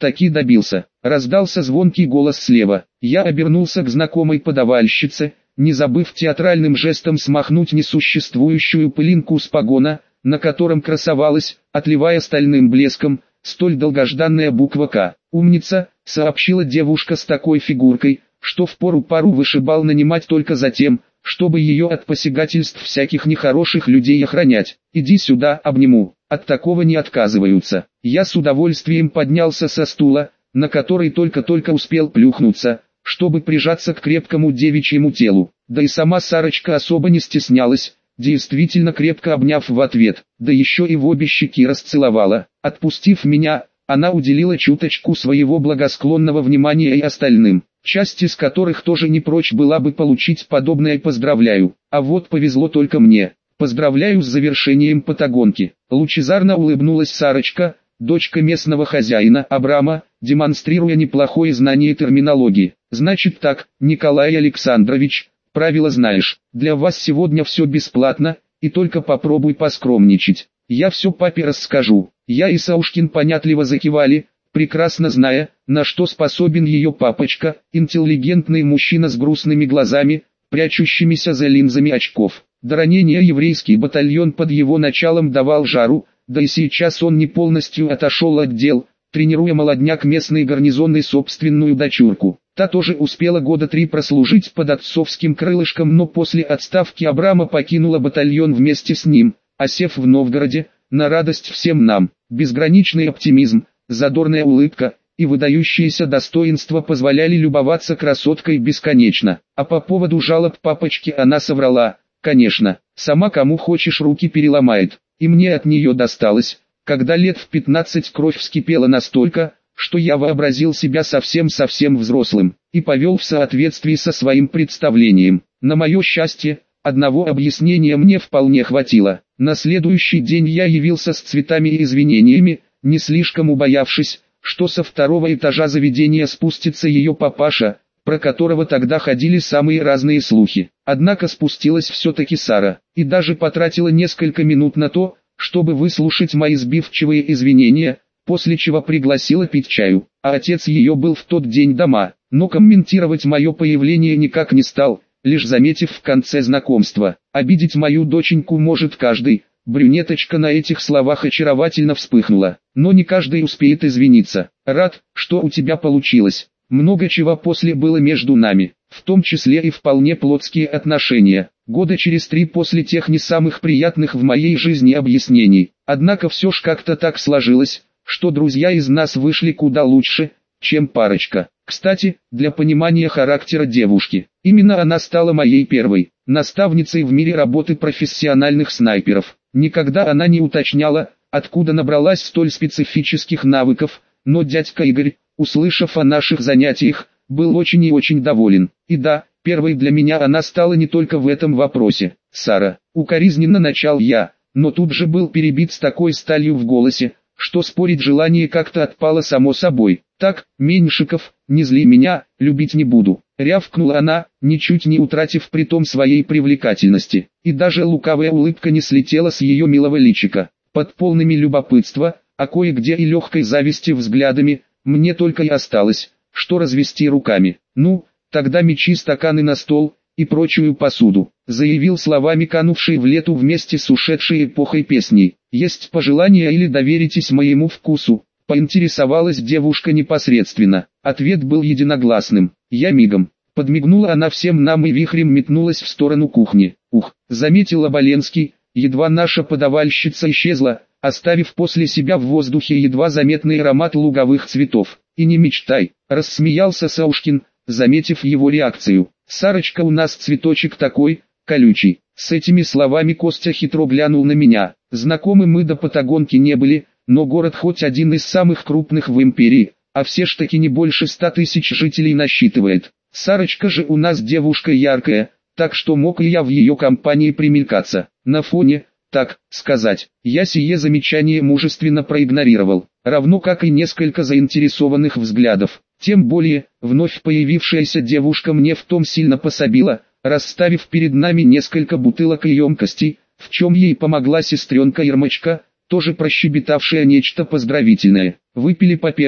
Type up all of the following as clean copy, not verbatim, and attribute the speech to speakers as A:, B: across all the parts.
A: таки добился. Раздался звонкий голос слева. Я обернулся к знакомой подавальщице, не забыв театральным жестом смахнуть несуществующую пылинку с погона, на котором красовалась, отливая стальным блеском, столь долгожданная буква «К». «Умница», — сообщила девушка с такой фигуркой, что впору пару вышибал нанимать только за тем, чтобы ее от посягательств всяких нехороших людей охранять. «Иди сюда, обниму». От такого не отказываются. Я с удовольствием поднялся со стула, на который только-только успел плюхнуться, чтобы прижаться к крепкому девичьему телу. Да и сама Сарочка особо не стеснялась, действительно крепко обняв в ответ, да еще и в обе щеки расцеловала. Отпустив меня, она уделила чуточку своего благосклонного внимания и остальным, часть из которых тоже не прочь была бы получить подобное «поздравляю». А вот повезло только мне. «Поздравляю с завершением патагонки». Лучезарно улыбнулась Сарочка, дочка местного хозяина Абрама, демонстрируя неплохое знание терминологии. «Значит так, Николай Александрович, правила знаешь, для вас сегодня все бесплатно, и только попробуй поскромничать. Я все папе расскажу». Я и Саушкин понятливо закивали, прекрасно зная, на что способен ее папочка, интеллигентный мужчина с грустными глазами, прячущимися за линзами очков. До ранения еврейский батальон под его началом давал жару, да и сейчас он не полностью отошел от дел, тренируя молодняк местный гарнизон и собственную дочурку. Та тоже успела года 3 прослужить под отцовским крылышком, но после отставки Абрама покинула батальон вместе с ним, осев в Новгороде, на радость всем нам. Безграничный оптимизм, задорная улыбка и выдающиеся достоинства позволяли любоваться красоткой бесконечно. А по поводу жалоб папочки она соврала: конечно, сама кому хочешь руки переломает. И мне от нее досталось, когда лет в 15 кровь вскипела настолько, что я вообразил себя совсем-совсем взрослым, и повел в соответствии со своим представлением. На мое счастье, одного объяснения мне вполне хватило. На следующий день я явился с цветами и извинениями, не слишком убоявшись, что со 2-го этажа заведения спустится ее папаша, про которого тогда ходили самые разные слухи. Однако спустилась все-таки Сара, и даже потратила несколько минут на то, чтобы выслушать мои сбивчивые извинения, после чего пригласила пить чаю. А отец ее был в тот день дома, но комментировать мое появление никак не стал, лишь заметив в конце знакомства: обидеть мою доченьку может каждый. Брюнеточка на этих словах очаровательно вспыхнула. Но не каждый успеет извиниться. Рад, что у тебя получилось. Много чего после было между нами, в том числе и вполне плотские отношения. Года через 3 после тех не самых приятных в моей жизни объяснений. Однако все ж как-то так сложилось, что друзья из нас вышли куда лучше, чем парочка. Кстати, для понимания характера девушки, именно она стала моей первой наставницей в мире работы профессиональных снайперов. Никогда она не уточняла, откуда набралась столь специфических навыков, но дядька Игорь, услышав о наших занятиях, был очень и очень доволен. И да, первой для меня она стала не только в этом вопросе. «Сара», укоризненно начал я, но тут же был перебит с такой сталью в голосе, что спорить желание как-то отпало само собой. «Так, Меньшиков, не зли меня, любить не буду», — рявкнула она, ничуть не утратив притом своей привлекательности. И даже лукавая улыбка не слетела с ее милого личика. Под полными любопытства, а кое-где и легкой зависти взглядами, мне только и осталось, что развести руками. «Ну, тогда мечи стаканы на стол и прочую посуду», — заявил словами канувшей в лету вместе с ушедшей эпохой песней. «Есть пожелания или доверитесь моему вкусу?» — поинтересовалась девушка непосредственно. Ответ был единогласным. Я мигом. Подмигнула она всем нам и вихрем метнулась в сторону кухни. «Ух», — заметил Оболенский, едва наша подавальщица исчезла, оставив после себя в воздухе едва заметный аромат луговых цветов. «И не мечтай», — рассмеялся Саушкин, заметив его реакцию. «Сарочка, у нас цветочек такой, колючий». С этими словами Костя хитро глянул на меня. Знакомы мы до Патагонки не были, но город хоть один из самых крупных в империи, а все ж таки не больше 100 тысяч жителей насчитывает. Сарочка же у нас девушка яркая, так что мог и я в ее компании примелькаться. На фоне, так сказать, я сие замечание мужественно проигнорировал, равно как и несколько заинтересованных взглядов. Тем более, вновь появившаяся девушка мне в том сильно пособила, расставив перед нами несколько бутылок и емкостей, в чем ей помогла сестренка Ирмочка, тоже прощебетавшая нечто поздравительное. Выпили по первой,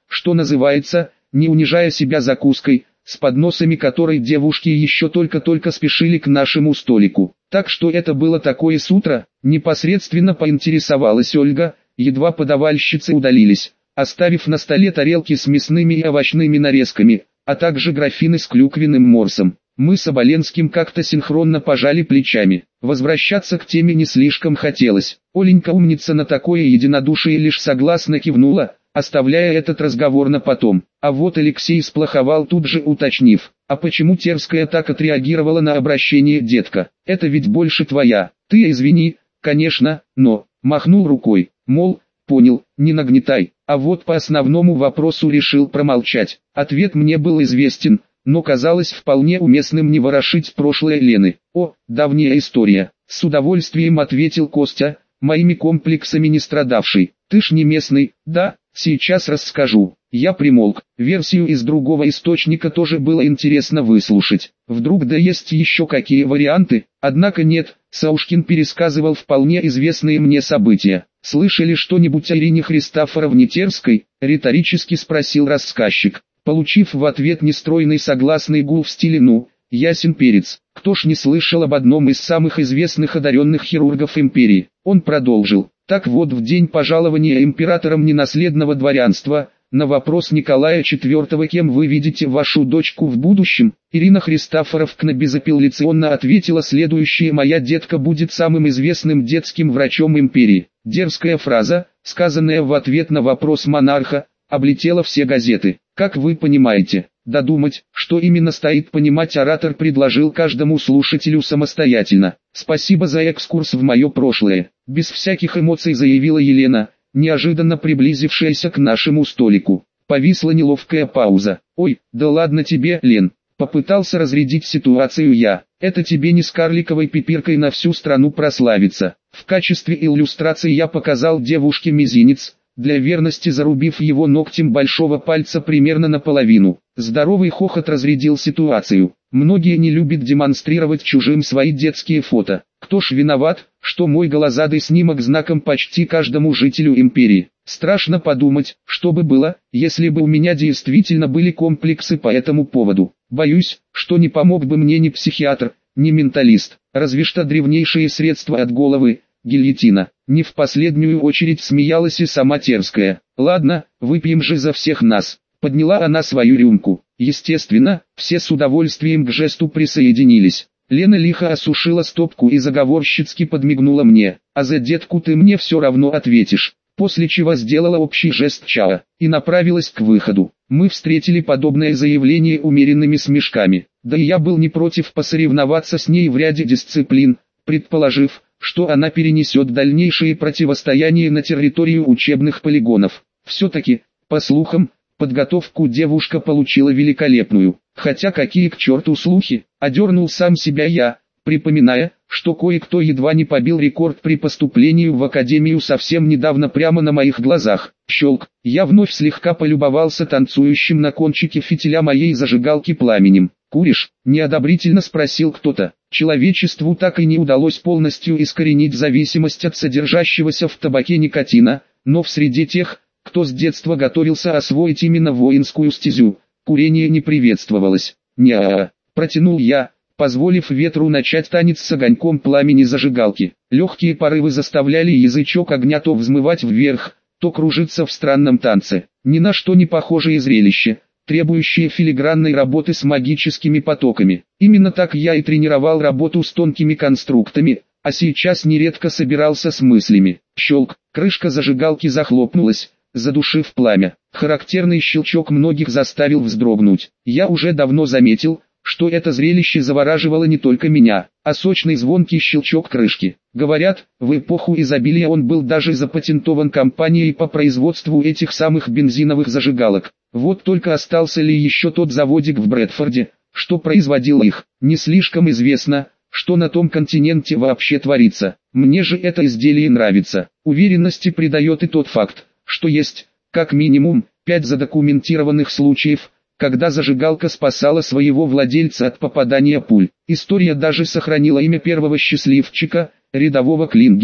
A: что называется, не унижая себя закуской, с подносами которой девушки еще только-только спешили к нашему столику. Так что это было такое с утра, непосредственно поинтересовалась Ольга, едва подавальщицы удалились, оставив на столе тарелки с мясными и овощными нарезками, а также графины с клюквенным морсом. Мы с Оболенским как-то синхронно пожали плечами. Возвращаться к теме не слишком хотелось. Оленька умница на такое единодушие лишь согласно кивнула, оставляя этот разговор на потом. А вот Алексей сплоховал, тут же уточнив: а почему Терская так отреагировала на обращение детка? Это ведь больше твоя. Ты извини, конечно, но... Махнул рукой, мол, понял, не нагнетай. А вот по основному вопросу решил промолчать. Ответ мне был известен, но казалось вполне уместным не ворошить прошлое Лены. О, давняя история. С удовольствием ответил Костя, моими комплексами не страдавший. Ты ж не местный, да? Сейчас расскажу. Я примолк. Версию из другого источника тоже было интересно выслушать. Вдруг да есть еще какие варианты? Однако нет, Саушкин пересказывал вполне известные мне события. «Слышали что-нибудь о Ирине Христофоровне Терской?» — риторически спросил рассказчик, получив в ответ нестройный согласный гул в стиле «ну, ясен перец». Кто ж не слышал об одном из самых известных одаренных хирургов империи? Он продолжил. Так вот, в день пожалования императором ненаследного дворянства, на вопрос Николая IV: кем вы видите вашу дочку в будущем, Ирина Христофоровна безапелляционно ответила следующее: моя детка будет самым известным детским врачом империи. Дерзкая фраза, сказанная в ответ на вопрос монарха, облетела все газеты. Как вы понимаете, додумать, что именно стоит понимать, оратор предложил каждому слушателю самостоятельно. Спасибо за экскурс в мое прошлое. Без всяких эмоций заявила Елена, неожиданно приблизившаяся к нашему столику. Повисла неловкая пауза. «Ой, да ладно тебе, Лен», — попытался разрядить ситуацию я. «Это тебе не с карликовой пипиркой на всю страну прославиться». В качестве иллюстрации я показал девушке мизинец, для верности зарубив его ногтем большого пальца примерно наполовину. Здоровый хохот разрядил ситуацию. Многие не любят демонстрировать чужим свои детские фото. Кто ж виноват, что мой голозадый снимок знаком почти каждому жителю империи? Страшно подумать, что бы было, если бы у меня действительно были комплексы по этому поводу. Боюсь, что не помог бы мне ни психиатр, ни менталист, разве что древнейшие средства от головы, гильотина. Не в последнюю очередь смеялась и сама Терская. «Ладно, выпьем же за всех нас». Подняла она свою рюмку. Естественно, все с удовольствием к жесту присоединились. Лена лихо осушила стопку и заговорщицки подмигнула мне. «А за детку ты мне все равно ответишь». После чего сделала общий жест чао и направилась к выходу. Мы встретили подобное заявление умеренными смешками. Да и я был не против посоревноваться с ней в ряде дисциплин, предположив, что она перенесет дальнейшие противостояния на территорию учебных полигонов. Все-таки, по слухам, подготовку девушка получила великолепную. Хотя какие к черту слухи, одернул сам себя я, припоминая, что кое-кто едва не побил рекорд при поступлении в академию совсем недавно прямо на моих глазах. Щелк, я вновь слегка полюбовался танцующим на кончике фитиля моей зажигалки пламенем. «Куришь?» – неодобрительно спросил кто-то. Человечеству так и не удалось полностью искоренить зависимость от содержащегося в табаке никотина, но в среде тех, кто с детства готовился освоить именно воинскую стезю, курение не приветствовалось. «Не-а-а», протянул я, позволив ветру начать танец с огоньком пламени зажигалки. Легкие порывы заставляли язычок огня то взмывать вверх, то кружиться в странном танце. Ни на что не похожее зрелище, требующие филигранной работы с магическими потоками. Именно так я и тренировал работу с тонкими конструктами, а сейчас нередко собирался с мыслями. Щелк, крышка зажигалки захлопнулась, задушив пламя. Характерный щелчок многих заставил вздрогнуть. Я уже давно заметил, что это зрелище завораживало не только меня, а сочный звонкий щелчок крышки. Говорят, в эпоху изобилия он был даже запатентован компанией по производству этих самых бензиновых зажигалок. Вот только остался ли еще тот заводик в Брэдфорде, что производил их. Не слишком известно, что на том континенте вообще творится. Мне же это изделие нравится. Уверенности придает и тот факт, что есть, как минимум, 5 задокументированных случаев, когда зажигалка спасала своего владельца от попадания пуль. История даже сохранила имя первого счастливчика, рядового Клингера,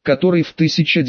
A: который в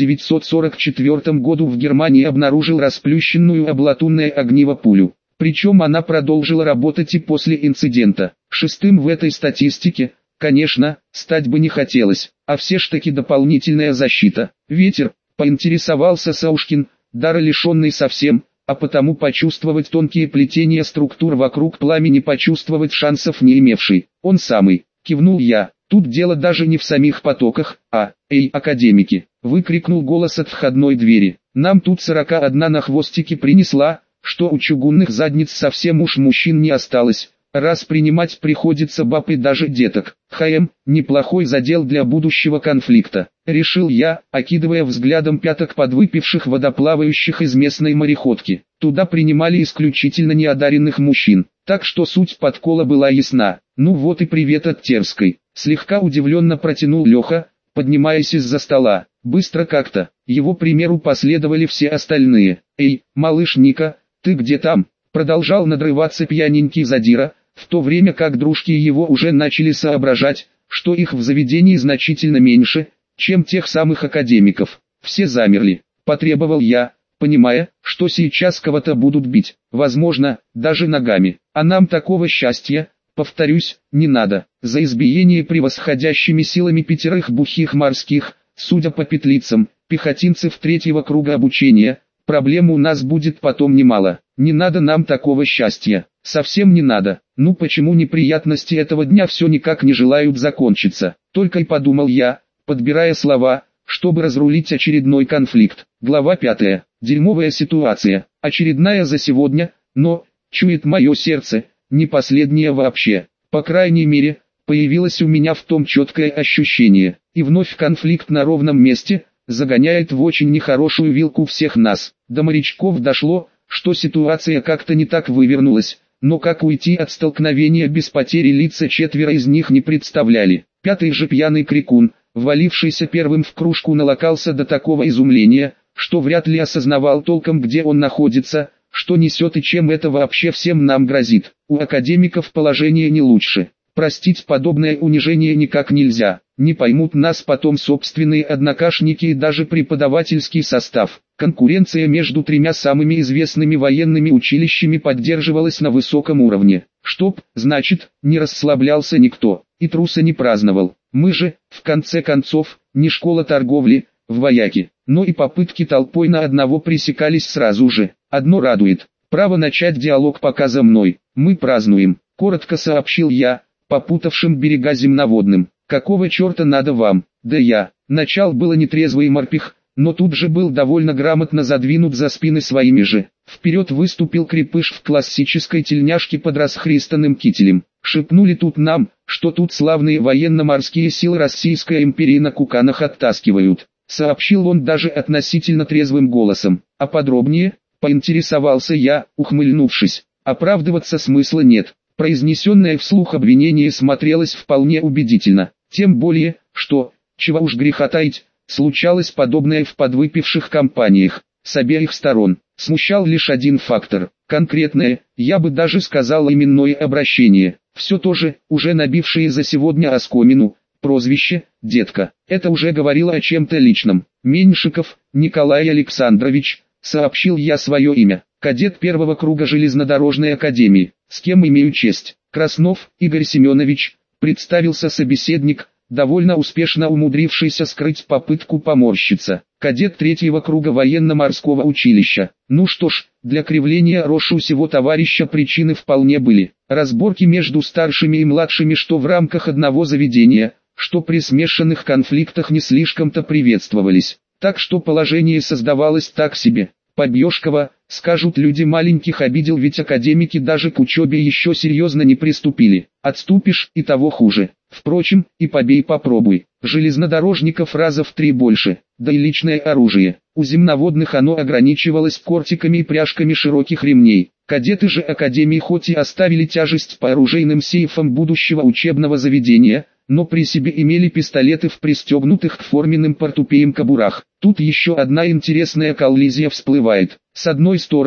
A: 1944 году в Германии обнаружил расплющенную об латунное огниво пулю. Причем она продолжила работать и после инцидента. Шестым в этой статистике, конечно, стать бы не хотелось, а все ж таки дополнительная защита. Ветер, поинтересовался Саушкин, дара лишенный совсем, а потому почувствовать тонкие плетения структур вокруг пламени почувствовать шансов не имевший. Он самый, кивнул я. Тут дело даже не в самих потоках, а, эй, академики, выкрикнул голос от входной двери. Нам тут 41 на хвостике принесла, что у чугунных задниц совсем уж мужчин не осталось, раз принимать приходится баб и даже деток. Неплохой задел для будущего конфликта, решил я, окидывая взглядом пяток подвыпивших водоплавающих из местной мореходки. Туда принимали исключительно неодаренных мужчин, так что суть подкола была ясна. Ну вот и привет от Терской, слегка удивленно протянул Леха, поднимаясь из-за стола. Быстро как-то, его примеру последовали все остальные. Эй, малыш Ника, ты где там? Продолжал надрываться пьяненький задира, в то время как дружки его уже начали соображать, что их в заведении значительно меньше, чем тех самых академиков. Все замерли, потребовал я, понимая, что сейчас кого-то будут бить, возможно, даже ногами. А нам такого счастья, повторюсь, не надо. За избиение превосходящими силами 5 бухих морских, судя по петлицам, пехотинцев 3-го круга обучения, проблем у нас будет потом немало. Не надо нам такого счастья, совсем не надо. Ну почему неприятности этого дня все никак не желают закончиться? Только и подумал я, подбирая слова, чтобы разрулить очередной конфликт. Глава 5. Дерьмовая ситуация, очередная за сегодня, но, чует мое сердце, не последняя вообще. По крайней мере, появилось у меня в том четкое ощущение. И вновь конфликт на ровном месте, загоняет в очень нехорошую вилку всех нас. До морячков дошло, что ситуация как-то не так вывернулась, но как уйти от столкновения без потери лица 4 из них не представляли. 5-й же пьяный крикун, ввалившийся первым в кружку, налокался до такого изумления, что вряд ли осознавал толком, где он находится, что несет и чем это вообще всем нам грозит. У академиков положение не лучше. Простить подобное унижение никак нельзя. Не поймут нас потом собственные однокашники и даже преподавательский состав. Конкуренция между 3 самыми известными военными училищами поддерживалась на высоком уровне. Чтоб, значит, не расслаблялся никто, и труса не праздновал. Мы же, в конце концов, не школа торговли, вояки. Но и попытки толпой на одного пресекались сразу же. Одно радует. Право начать диалог пока за мной. Мы празднуем, коротко сообщил я, попутавшим берега земноводным. Какого черта надо вам? Да я. Начал было нетрезвый морпех, но тут же был довольно грамотно задвинут за спины своими же. Вперед выступил крепыш в классической тельняшке под расхристанным кителем. Шепнули тут нам, что тут славные военно-морские силы Российской империи на куканах оттаскивают. Сообщил он даже относительно трезвым голосом. А подробнее, поинтересовался я, ухмыльнувшись. Оправдываться смысла нет. Произнесенное вслух обвинение смотрелось вполне убедительно. Тем более, что, чего уж греха таить, случалось подобное в подвыпивших компаниях, с обеих сторон. Смущал лишь один фактор, конкретное, я бы даже сказал именное обращение. Все то же, уже набившее за сегодня оскомину, прозвище «Детка». Это уже говорило о чем-то личном. Меньшиков Николай Александрович, сообщил я свое имя, кадет 1-го круга железнодорожной академии. С кем имею честь? Краснов Игорь Семенович, представился собеседник, довольно успешно умудрившийся скрыть попытку поморщиться. Кадет 3-го круга военно-морского училища. Ну что ж, для кривления рожи у сего товарища причины вполне были. Разборки между старшими и младшими что в рамках одного заведения, что при смешанных конфликтах не слишком-то приветствовались. Так что положение создавалось так себе. Побьешь кого, скажут люди маленьких обидел, ведь академики даже к учебе еще серьезно не приступили. Отступишь и того хуже. Впрочем, и побей попробуй. Железнодорожников раза в 3 больше, да и личное оружие. У земноводных оно ограничивалось кортиками и пряжками широких ремней. Кадеты же академии хоть и оставили тяжесть по оружейным сейфам будущего учебного заведения, но при себе имели пистолеты в пристегнутых к форменным портупеям кобурах. Тут еще одна интересная коллизия всплывает. С одной стороны,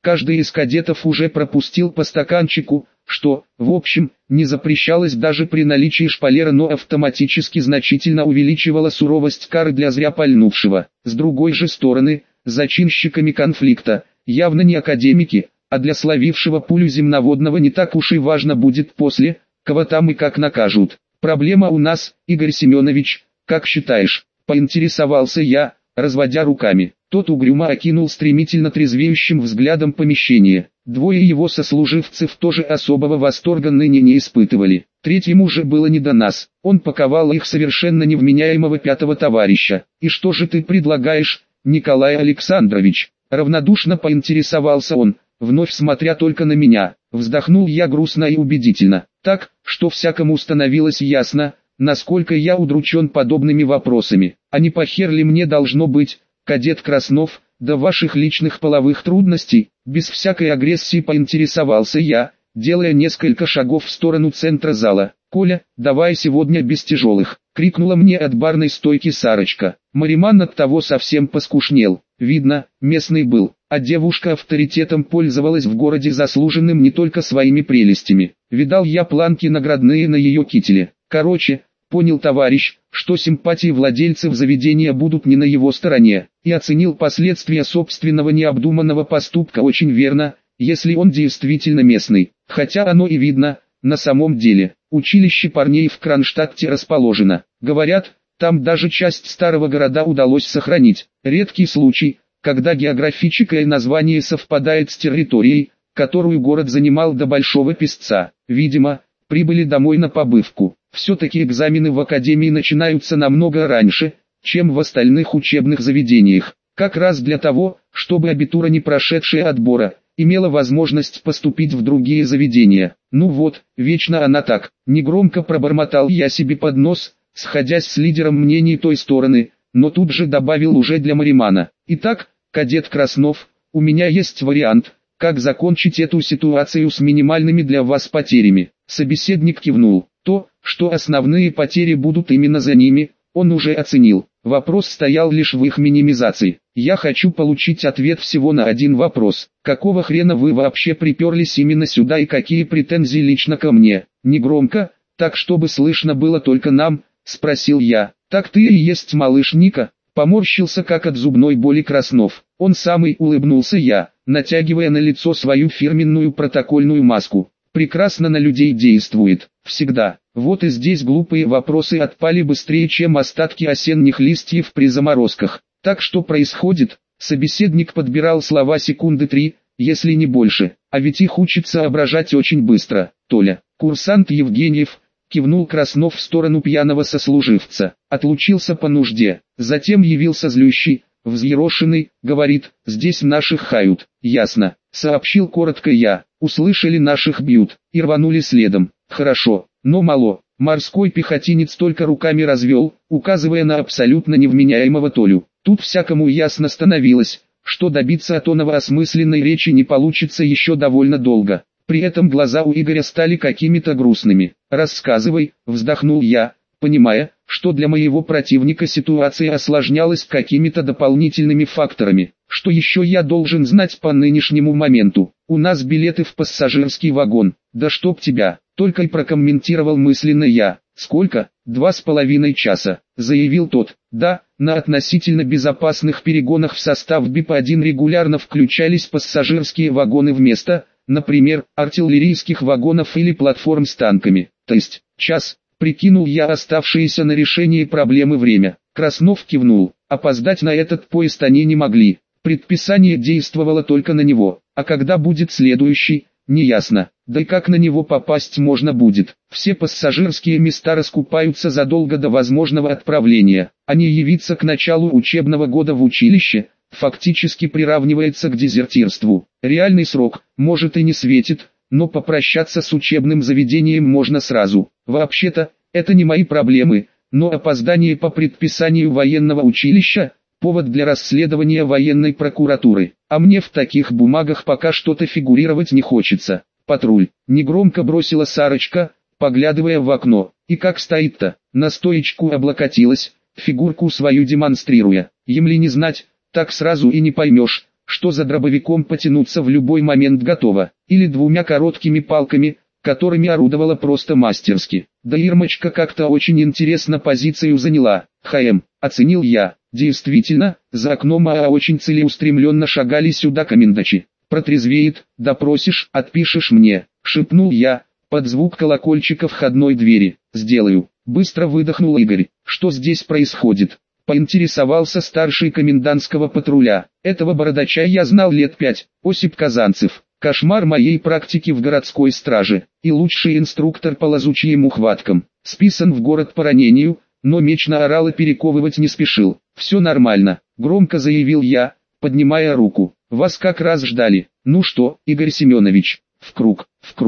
A: каждый из кадетов уже пропустил по стаканчику, что, в общем, не запрещалось даже при наличии шпалера, но автоматически значительно увеличивало суровость кары для зря пальнувшего. С другой же стороны, зачинщиками конфликта, явно не академики, а для словившего пулю земноводного не так уж и важно будет после, кого там и как накажут. Проблема у нас, Игорь Семенович, как считаешь? Поинтересовался я, разводя руками. Тот угрюмо окинул стремительно трезвеющим взглядом помещение. Двое его сослуживцев тоже особого восторга ныне не испытывали. Третьему же было не до нас. Он паковал их совершенно невменяемого пятого товарища. «И что же ты предлагаешь, Николай Александрович?» Равнодушно поинтересовался он, вновь смотря только на меня. Вздохнул я грустно и убедительно, так, что всякому становилось ясно, насколько я удручен подобными вопросами. А не похер ли мне должно быть, кадет Краснов, до ваших личных половых трудностей? Без всякой агрессии поинтересовался я, делая несколько шагов в сторону центра зала. «Коля, давай сегодня без тяжелых!» — крикнула мне от барной стойки Сарочка. Мариман от того совсем поскушнел. Видно, местный был, а девушка авторитетом пользовалась в городе заслуженным не только своими прелестями. Видал я планки наградные на ее кителе. Короче, понял товарищ, что симпатии владельцев заведения будут не на его стороне, и оценил последствия собственного необдуманного поступка очень верно, если он действительно местный. Хотя оно и видно, на самом деле. Училище парней в Кронштадте расположено. Говорят, там даже часть старого города удалось сохранить. Редкий случай, когда географическое название совпадает с территорией, которую город занимал до Большого Песца. Видимо, прибыли домой на побывку. Все-таки экзамены в академии начинаются намного раньше, чем в остальных учебных заведениях. Как раз для того, чтобы абитура, не прошедшая отбора, имела возможность поступить в другие заведения. Ну вот, вечно она так. Негромко пробормотал я себе под нос, сходясь с лидером мнений той стороны, но тут же добавил уже для Маримана. Итак, кадет Краснов, у меня есть вариант, как закончить эту ситуацию с минимальными для вас потерями. Собеседник кивнул. То, что основные потери будут именно за ними, он уже оценил. Вопрос стоял лишь в их минимизации. Я хочу получить ответ всего на один вопрос. Какого хрена вы вообще приперлись именно сюда и какие претензии лично ко мне? Негромко, так чтобы слышно было только нам, спросил я. Так ты и есть малыш Ника? Поморщился как от зубной боли Краснов. Он самый, улыбнулся я, натягивая на лицо свою фирменную протокольную маску. Прекрасно на людей действует, всегда. Вот и здесь глупые вопросы отпали быстрее, чем остатки осенних листьев при заморозках. Так что происходит? Собеседник подбирал слова секунды 3, если не больше, а ведь их учится соображать очень быстро. Толя, курсант Евгеньев, кивнул Краснов в сторону пьяного сослуживца, отлучился по нужде, затем явился злющий, взъерошенный, говорит, здесь наших хают. Ясно, сообщил коротко я. Услышали, наших бьют, и рванули следом. Хорошо, но мало. Морской пехотинец только руками развел, указывая на абсолютно невменяемого Толю. Тут всякому ясно становилось, что добиться от оного осмысленной речи не получится еще довольно долго. При этом глаза у Игоря стали какими-то грустными. «Рассказывай», — вздохнул я, понимая, что для моего противника ситуация осложнялась какими-то дополнительными факторами. Что еще я должен знать по нынешнему моменту? У нас билеты в пассажирский вагон. Да чтоб тебя, только и прокомментировал мысленно я. Сколько? 2,5 часа, заявил тот. Да, на относительно безопасных перегонах в состав БИП-1 регулярно включались пассажирские вагоны вместо, например, артиллерийских вагонов или платформ с танками. То есть, час, прикинул я оставшееся на решение проблемы время. Краснов кивнул. Опоздать на этот поезд они не могли. Предписание действовало только на него, а когда будет следующий, неясно. Да и как на него попасть можно будет. Все пассажирские места раскупаются задолго до возможного отправления, а не явиться к началу учебного года в училище, фактически приравнивается к дезертирству. Реальный срок, может, и не светит, но попрощаться с учебным заведением можно сразу. Вообще-то, это не мои проблемы, но опоздание по предписанию военного училища – повод для расследования военной прокуратуры. А мне в таких бумагах пока что-то фигурировать не хочется. Патруль, негромко бросила Сарочка, поглядывая в окно. И как стоит-то, на стоечку облокотилась, фигурку свою демонстрируя. Емли не знать, так сразу и не поймешь, что за дробовиком потянуться в любой момент готова, или двумя короткими палками, которыми орудовала просто мастерски. Да Ирмочка как-то очень интересно позицию заняла. Оценил я. Действительно, за окном очень целеустремленно шагали сюда комендачи. Протрезвеет, допросишь, отпишешь мне, шепнул я, под звук колокольчика входной двери. Сделаю. Быстро выдохнул Игорь. Что здесь происходит? Поинтересовался старший комендантского патруля. Этого бородача я знал лет 5, Осип Казанцев. Кошмар моей практики в городской страже, и лучший инструктор по лазутчиим ухваткам. Списан в город по ранению, но меч на орала перековывать не спешил. «Все нормально», — громко заявил я, поднимая руку. «Вас как раз ждали. Ну что, Игорь Семенович?» В круг.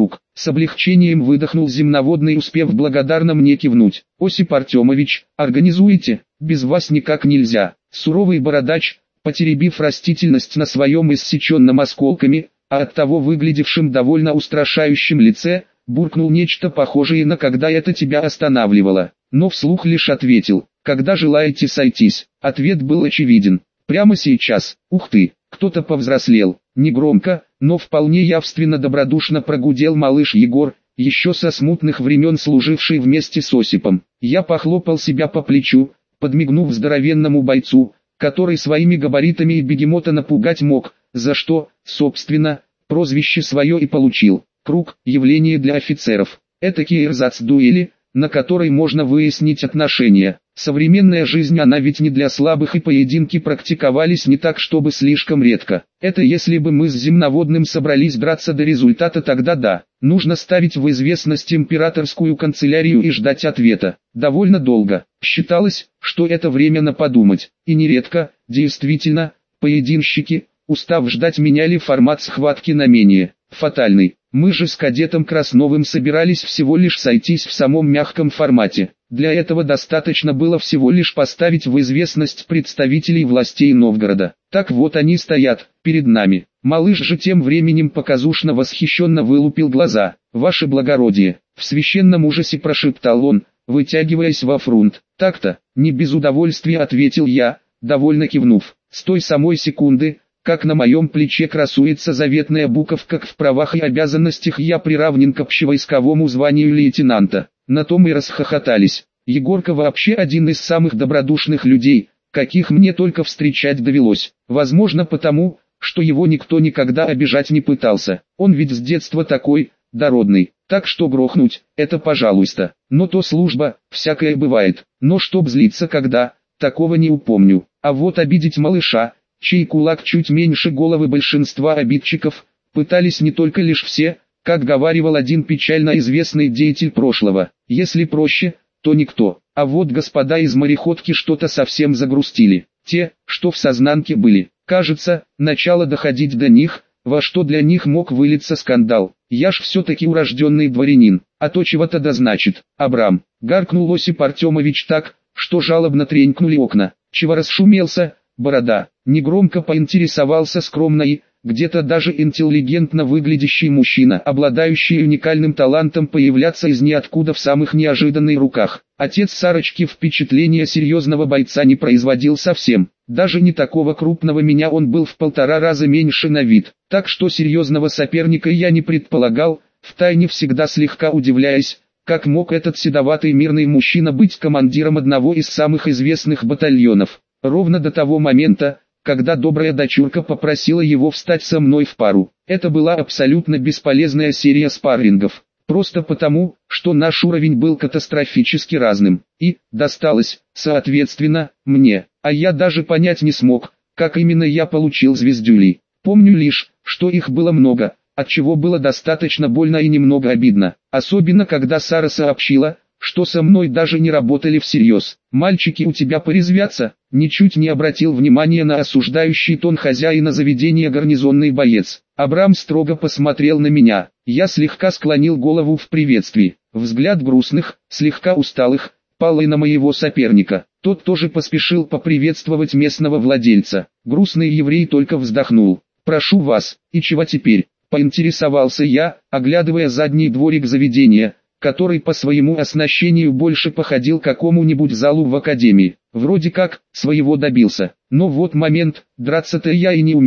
A: С облегчением выдохнул земноводный, успев благодарно мне кивнуть. «Осип Артемович, организуете? Без вас никак нельзя». Суровый бородач, потеребив растительность на своем иссеченном осколками, а оттого выглядевшем довольно устрашающем лице, буркнул нечто похожее на «когда это тебя останавливало», но вслух лишь ответил: «Когда желаете сойтись?» Ответ был очевиден. «Прямо сейчас». Ух ты, кто-то повзрослел. Негромко, но вполне явственно добродушно прогудел малыш Егор, еще со смутных времен служивший вместе с Осипом. Я похлопал себя по плечу, подмигнув здоровенному бойцу, который своими габаритами и бегемота напугать мог, за что, собственно, прозвище свое и получил. Круг – явление для офицеров. Этакий эрзац-дуэли, на которой можно выяснить отношения. Современная жизнь, она ведь не для слабых, и поединки практиковались не так, чтобы слишком редко. Это если бы мы с земноводным собрались драться до результата, тогда да. Нужно ставить в известность императорскую канцелярию и ждать ответа. Довольно долго. Считалось, что это временно подумать. И нередко, действительно, поединщики, устав ждать, меняли формат схватки на менее фатальный. Мы же с кадетом Красновым собирались всего лишь сойтись в самом мягком формате. Для этого достаточно было всего лишь поставить в известность представителей властей Новгорода. Так вот они стоят, перед нами. Малыш же тем временем показушно восхищенно вылупил глаза. «Ваше благородие!» — в священном ужасе прошептал он, вытягиваясь во фрунт. «Так-то!» — не без удовольствия ответил я, довольно кивнув. С той самой секунды, как на моем плече красуется заветная буковка «К» в правах и обязанностях, я приравнен к общевойсковому званию лейтенанта. На том и расхохотались. Егорка вообще один из самых добродушных людей, каких мне только встречать довелось. Возможно потому, что его никто никогда обижать не пытался. Он ведь с детства такой, дородный. Так что грохнуть, это пожалуйста. Но то служба, всякое бывает. Но чтоб злиться когда, такого не упомню. А вот обидеть малыша, чей кулак чуть меньше головы большинства обидчиков, пытались не только лишь все, как говаривал один печально известный деятель прошлого. Если проще, то никто. А вот господа из мореходки что-то совсем загрустили. Те, что в сознанке были. Кажется, начало доходить до них, во что для них мог вылиться скандал. Я ж все-таки урожденный дворянин, а то чего-то да значит. Абрам, гаркнул Осип Артемович так, что жалобно тренькнули окна. Чего расшумелся, борода? Негромко поинтересовался скромно и, где-то даже интеллигентно выглядящий мужчина, обладающий уникальным талантом появляться из ниоткуда в самых неожиданных руках. Отец Сарочки впечатления серьезного бойца не производил совсем. Даже не такого крупного меня он был в 1,5 раза меньше на вид. Так что серьезного соперника я не предполагал, втайне всегда слегка удивляясь, как мог этот седоватый мирный мужчина быть командиром одного из самых известных батальонов. Ровно до того момента, когда добрая дочурка попросила его встать со мной в пару. Это была абсолютно бесполезная серия спаррингов. Просто потому, что наш уровень был катастрофически разным. И, досталось, соответственно, мне. А я даже понять не смог, как именно я получил звездюлей. Помню лишь, что их было много, отчего было достаточно больно и немного обидно. Особенно когда Сара сообщила, что со мной даже не работали всерьез. «Мальчики у тебя порезвятся», ничуть не обратил внимания на осуждающий тон хозяина заведения гарнизонный боец. Абрам строго посмотрел на меня. Я слегка склонил голову в приветствии. Взгляд грустных, слегка усталых, пал и на моего соперника. Тот тоже поспешил поприветствовать местного владельца. Грустный еврей только вздохнул. «Прошу вас, и чего теперь?» — поинтересовался я, оглядывая задний дворик заведения, который по своему оснащению больше походил какому-нибудь залу в академии. Вроде как, своего добился. Но вот момент, драться-то я и не умею.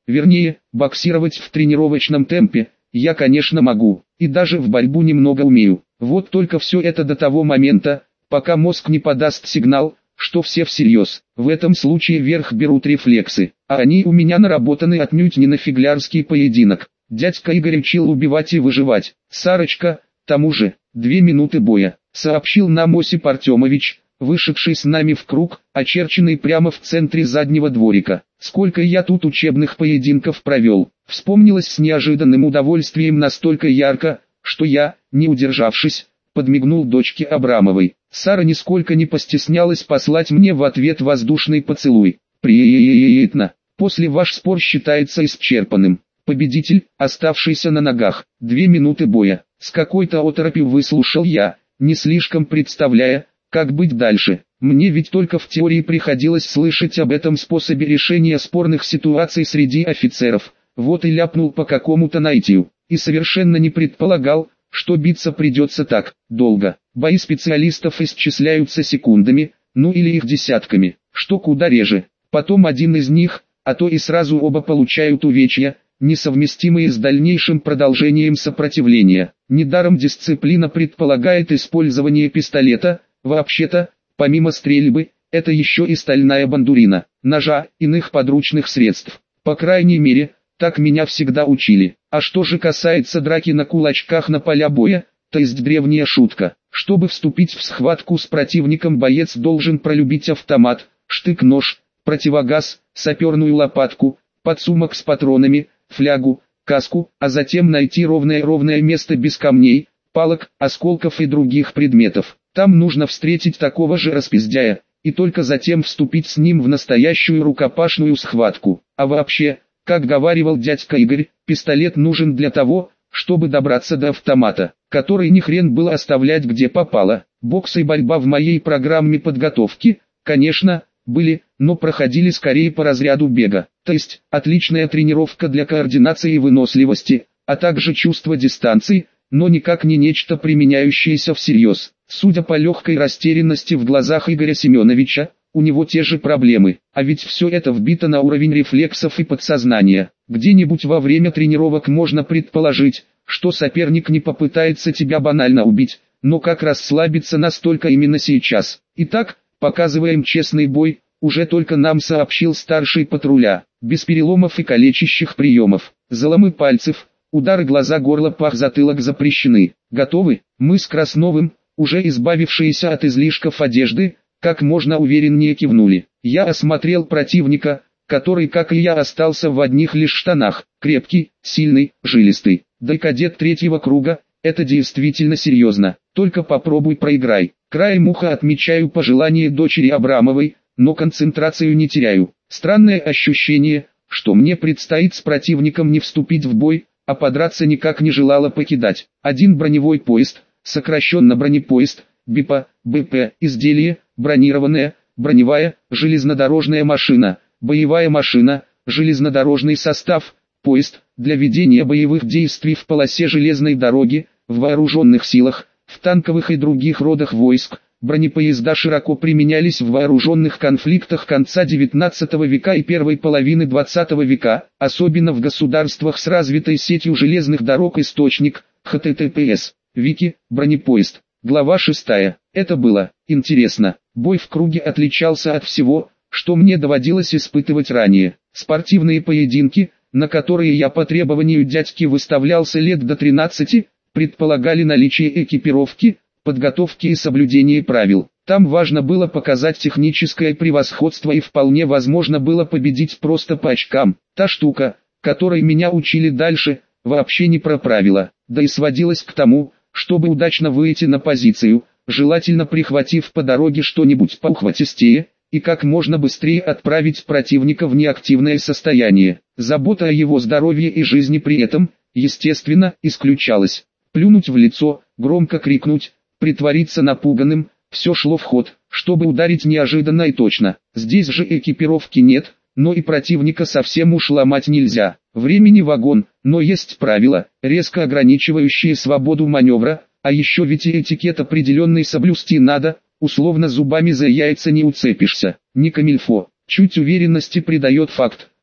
A: Вернее, боксировать в тренировочном темпе, я конечно могу, и даже в борьбу немного умею. Вот только все это до того момента, пока мозг не подаст сигнал, что все всерьез. В этом случае верх берут рефлексы, а они у меня наработаны отнюдь не на фиглярский поединок. Дядька Игорь учил убивать и выживать. Сарочка, тому же, 2 минуты боя, сообщил нам Осип Артемович, вышедший с нами в круг, очерченный прямо в центре заднего дворика. Сколько я тут учебных поединков провел, вспомнилось с неожиданным удовольствием настолько ярко, что я, не удержавшись, подмигнул дочке Абрамовой. Сара нисколько не постеснялась послать мне в ответ воздушный поцелуй. Приятно. После ваш спор считается исчерпанным. Победитель, оставшийся на ногах. 2 минуты боя. С какой-то оторопью выслушал я, не слишком представляя, как быть дальше. Мне ведь только в теории приходилось слышать об этом способе решения спорных ситуаций среди офицеров. Вот и ляпнул по какому-то наитию. И совершенно не предполагал, что биться придется так долго. Бои специалистов исчисляются секундами, ну или их десятками, что куда реже. Потом один из них, а то и сразу оба получают увечья, несовместимые с дальнейшим продолжением сопротивления. Недаром дисциплина предполагает использование пистолета, вообще-то, помимо стрельбы, это еще и стальная бандурина, ножа, иных подручных средств. По крайней мере, так меня всегда учили. А что же касается драки на кулачках на поля боя, то есть древняя шутка. Чтобы вступить в схватку с противником, боец должен пролюбить автомат, штык-нож, противогаз, саперную лопатку, подсумок с патронами, флягу, каску, а затем найти ровное место без камней, палок, осколков и других предметов. Там нужно встретить такого же распиздяя, и только затем вступить с ним в настоящую рукопашную схватку. А вообще, как говаривал дядька Игорь, пистолет нужен для того, чтобы добраться до автомата, который ни хрен было оставлять где попало. Бокс и борьба в моей программе подготовки, конечно, были, но проходили скорее по разряду бега. То есть, отличная тренировка для координации и выносливости, а также чувство дистанции, но никак не нечто применяющееся всерьез. Судя по легкой растерянности в глазах Игоря Семеновича, у него те же проблемы, а ведь все это вбито на уровень рефлексов и подсознания. Где-нибудь во время тренировок можно предположить, что соперник не попытается тебя банально убить, но как расслабиться настолько именно сейчас. Итак, показываем честный бой, уже только нам сообщил старший патруля, без переломов и калечащих приемов. Заломы пальцев, удары глаза, горло, пах, затылок запрещены. Готовы? Мы с Красновым, уже избавившиеся от излишков одежды, как можно увереннее кивнули. Я осмотрел противника, который, как и я, остался в одних лишь штанах. Крепкий, сильный, жилистый. Да и кадет 3-го круга, это действительно серьезно. Только попробуй проиграй. Краем уха отмечаю пожелание дочери Абрамовой, но концентрацию не теряю. Странное ощущение, что мне предстоит с противником не вступить в бой, а подраться никак не желала покидать. Один броневой поезд, сокращенно бронепоезд, БИПа, БП, изделие, бронированная, броневая, железнодорожная машина, боевая машина, железнодорожный состав, поезд, для ведения боевых действий в полосе железной дороги, в вооруженных силах, в танковых и других родах войск. Бронепоезда широко применялись в вооруженных конфликтах конца XIX века и первой половины XX века, особенно в государствах с развитой сетью железных дорог. Источник, ХТТПС, Вики, бронепоезд. Глава 6. Это было интересно. Бой в круге отличался от всего, что мне доводилось испытывать ранее. Спортивные поединки, на которые я по требованию дядьки выставлялся лет до 13, предполагали наличие экипировки, подготовки и соблюдение правил. Там важно было показать техническое превосходство и вполне возможно было победить просто по очкам. Та штука, которой меня учили дальше, вообще не про правила, да и сводилась к тому, чтобы удачно выйти на позицию, желательно прихватив по дороге что-нибудь поухватистее, и как можно быстрее отправить противника в неактивное состояние. Забота о его здоровье и жизни при этом, естественно, исключалась. Плюнуть в лицо, громко крикнуть, притвориться напуганным, все шло в ход, чтобы ударить неожиданно и точно. Здесь же экипировки нет, но и противника совсем уж ломать нельзя. Времени вагон, но есть правила, резко ограничивающие свободу маневра, а еще ведь и этикет определенный соблюсти надо, условно зубами за яйца не уцепишься. Не камильфо. Чуть уверенности придает факт,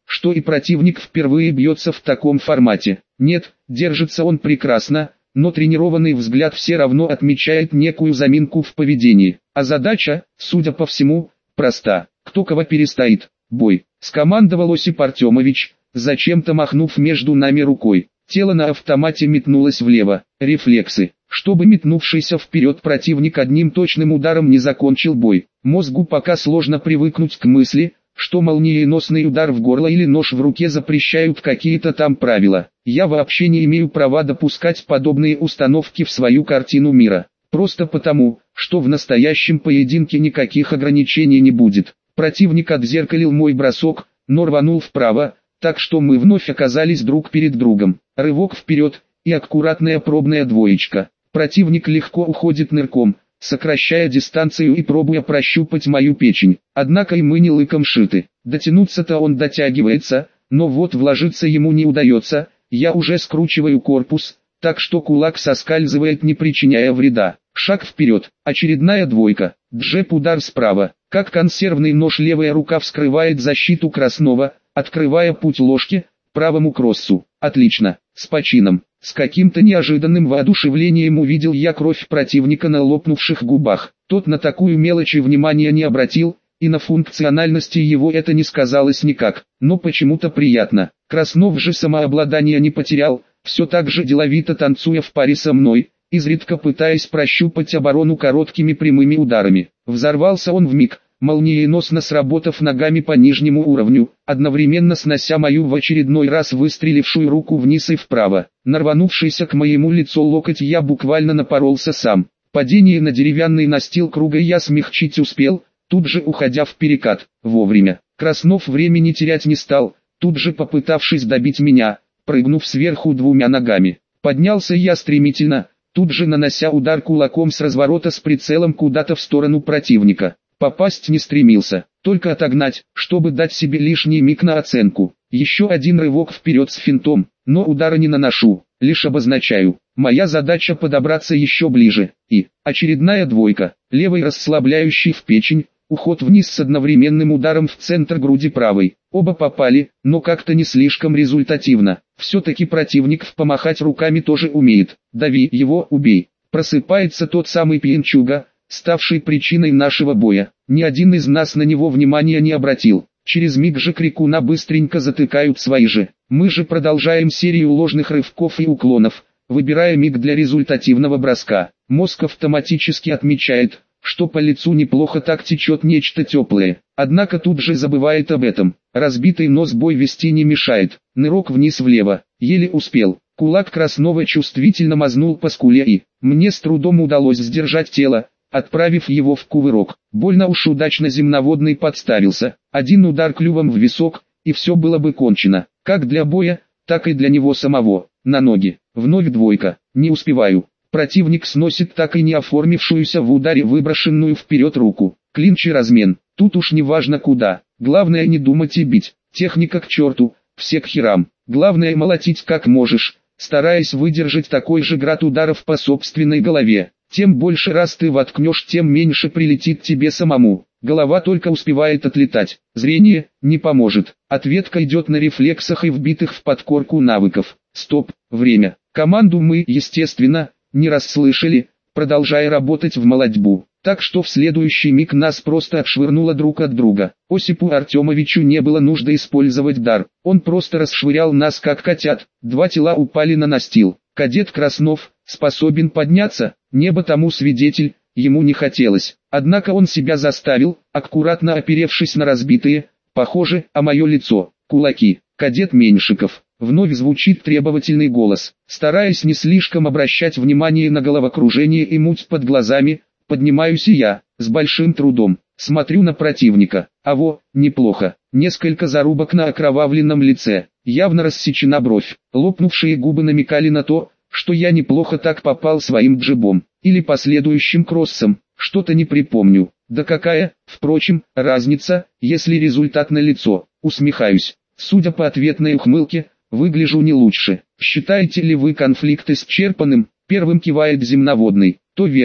A: что и противник впервые бьется в таком формате. Нет, держится он прекрасно, но тренированный взгляд все равно отмечает некую заминку в поведении. А задача, судя по всему, проста. Кто кого перестоит? Бой. Скомандовал Осип Артемович, зачем-то махнув между нами рукой. Тело на автомате метнулось влево. Рефлексы. Чтобы метнувшийся вперед противник одним точным ударом не закончил бой. Мозгу пока сложно привыкнуть к мысли, что молниеносный удар в горло или нож в руке запрещают какие-то там правила. Я вообще не имею права допускать подобные установки в свою картину мира. Просто потому, что в настоящем поединке никаких ограничений не будет. Противник отзеркалил мой бросок, но рванул вправо, так что мы вновь оказались друг перед другом. Рывок вперед, и аккуратная пробная двоечка. Противник легко уходит нырком, сокращая дистанцию и пробуя прощупать мою печень. Однако и мы не лыком шиты. Дотянуться-то он дотягивается, но вот вложиться ему не удается. Я уже скручиваю корпус, так что кулак соскальзывает, не причиняя вреда. Шаг вперед, очередная двойка, джеб-удар справа. Как консервный нож левая рука вскрывает защиту Краснова, открывая путь ложке, правому кроссу. Отлично, с почином. С каким-то неожиданным воодушевлением увидел я кровь противника на лопнувших губах. Тот на такую мелочь внимания не обратил, и на функциональности его это не сказалось никак, но почему-то приятно. Краснов же самообладание не потерял, все так же деловито танцуя в паре со мной, изредка пытаясь прощупать оборону короткими прямыми ударами. Взорвался он вмиг, молниеносно сработав ногами по нижнему уровню, одновременно снося мою в очередной раз выстрелившую руку вниз и вправо. Нарванувшийся к моему лицу локоть я буквально напоролся сам. Падение на деревянный настил круга я смягчить успел, тут же уходя в перекат, вовремя. Краснов времени терять не стал, тут же попытавшись добить меня, прыгнув сверху двумя ногами. Поднялся я стремительно, тут же нанося удар кулаком с разворота с прицелом куда-то в сторону противника. Попасть не стремился, только отогнать, чтобы дать себе лишний миг на оценку. Еще один рывок вперед с финтом, но удара не наношу, лишь обозначаю. Моя задача подобраться еще ближе. И очередная двойка, левый расслабляющий в печень, уход вниз с одновременным ударом в центр груди правой. Оба попали, но как-то не слишком результативно. Все-таки противник помахать руками тоже умеет. Дави его, убей. Просыпается тот самый пьянчуга, ставший причиной нашего боя. Ни один из нас на него внимания не обратил. Через миг же крикуна быстренько затыкают свои же. Мы же продолжаем серию ложных рывков и уклонов, выбирая миг для результативного броска. Мозг автоматически отмечает, что по лицу неплохо так течет нечто теплое. Однако тут же забывает об этом. Разбитый нос бой вести не мешает. Нырок вниз влево. Еле успел. Кулак Краснова чувствительно мазнул по скуле и мне с трудом удалось сдержать тело, отправив его в кувырок. Больно уж удачно земноводный подставился. Один удар клювом в висок, и все было бы кончено. Как для боя, так и для него самого. На ноги. Вновь двойка. Не успеваю. Противник сносит так и не оформившуюся в ударе выброшенную вперед руку. Клинч и размен. Тут уж не важно куда. Главное не думать и бить. Техника к черту, все к херам. Главное молотить как можешь, стараясь выдержать такой же град ударов по собственной голове. Тем больше раз ты воткнешь, тем меньше прилетит тебе самому. Голова только успевает отлетать. Зрение не поможет. Ответка идет на рефлексах и вбитых в подкорку навыков. Стоп, время. Команду мы, естественно, не расслышали, продолжая работать в молотьбу. Так что в следующий миг нас просто отшвырнуло друг от друга. Осипу Артемовичу не было нужды использовать дар. Он просто расшвырял нас как котят. Два тела упали на настил. Кадет Краснов способен подняться, небо тому свидетель, ему не хотелось. Однако он себя заставил, аккуратно оперевшись на разбитые, похоже, а мое лицо, кулаки. Кадет Меньшиков. Вновь звучит требовательный голос. Стараясь не слишком обращать внимание на головокружение и муть под глазами, поднимаюсь и я, с большим трудом, смотрю на противника. Аво, неплохо. Несколько зарубок на окровавленном лице. Явно рассечена бровь. Лопнувшие губы намекали на то, что я неплохо так попал своим джебом. Или последующим кроссом. Что-то не припомню. Да какая, впрочем, разница, если результат налицо. Усмехаюсь. Судя по ответной ухмылке, выгляжу не лучше. Считаете ли вы конфликт исчерпанным? Первым кивает земноводный. То верно.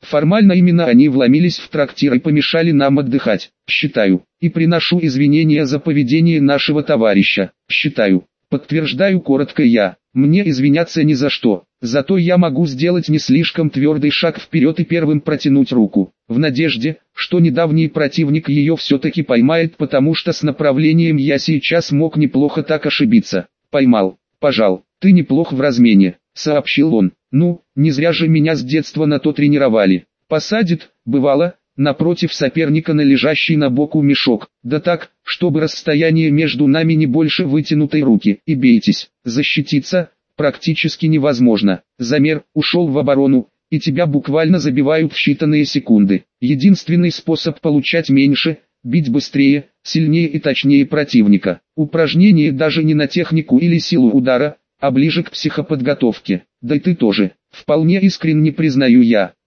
A: Формально именно они вломились в трактир и помешали нам отдыхать. Считаю. И приношу извинения за поведение нашего товарища. Считаю. Подтверждаю коротко я. Мне извиняться ни за что. Зато я могу сделать не слишком твердый шаг вперед и первым протянуть руку. В надежде, что недавний противник ее все-таки поймает, потому что с направлением я сейчас мог неплохо так ошибиться. Поймал. Пожал. Ты неплох в размене, сообщил он. Ну, не зря же меня с детства на то тренировали. Посадит, бывало, напротив соперника на лежащий на боку мешок. Да так, чтобы расстояние между нами не больше вытянутой руки. И бейтесь. Защититься практически невозможно. Замер, ушел в оборону, и тебя буквально забивают в считанные секунды. Единственный способ получать меньше – бить быстрее, сильнее и точнее противника. Упражнение даже не на технику или силу удара, а ближе к психоподготовке. Да и ты тоже. Вполне искренне признаю я.